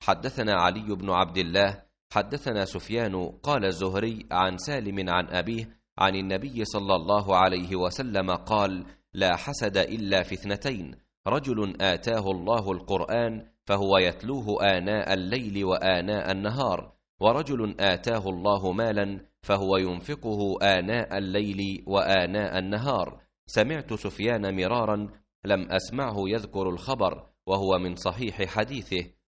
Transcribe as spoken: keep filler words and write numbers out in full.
حدثنا علي بن عبد الله حدثنا سفيان قال الزهري عن سالم عن أبيه عن النبي صلى الله عليه وسلم قال: لا حسد إلا في اثنتين: رجل آتاه الله القرآن فهو يتلوه آناء الليل وآناء النهار، ورجل آتاه الله مالا فهو ينفقه آناء الليل وآناء النهار. سمعت سفيان مرارا لم أسمعه يذكر الخبر، وهو من صحيح حديثه.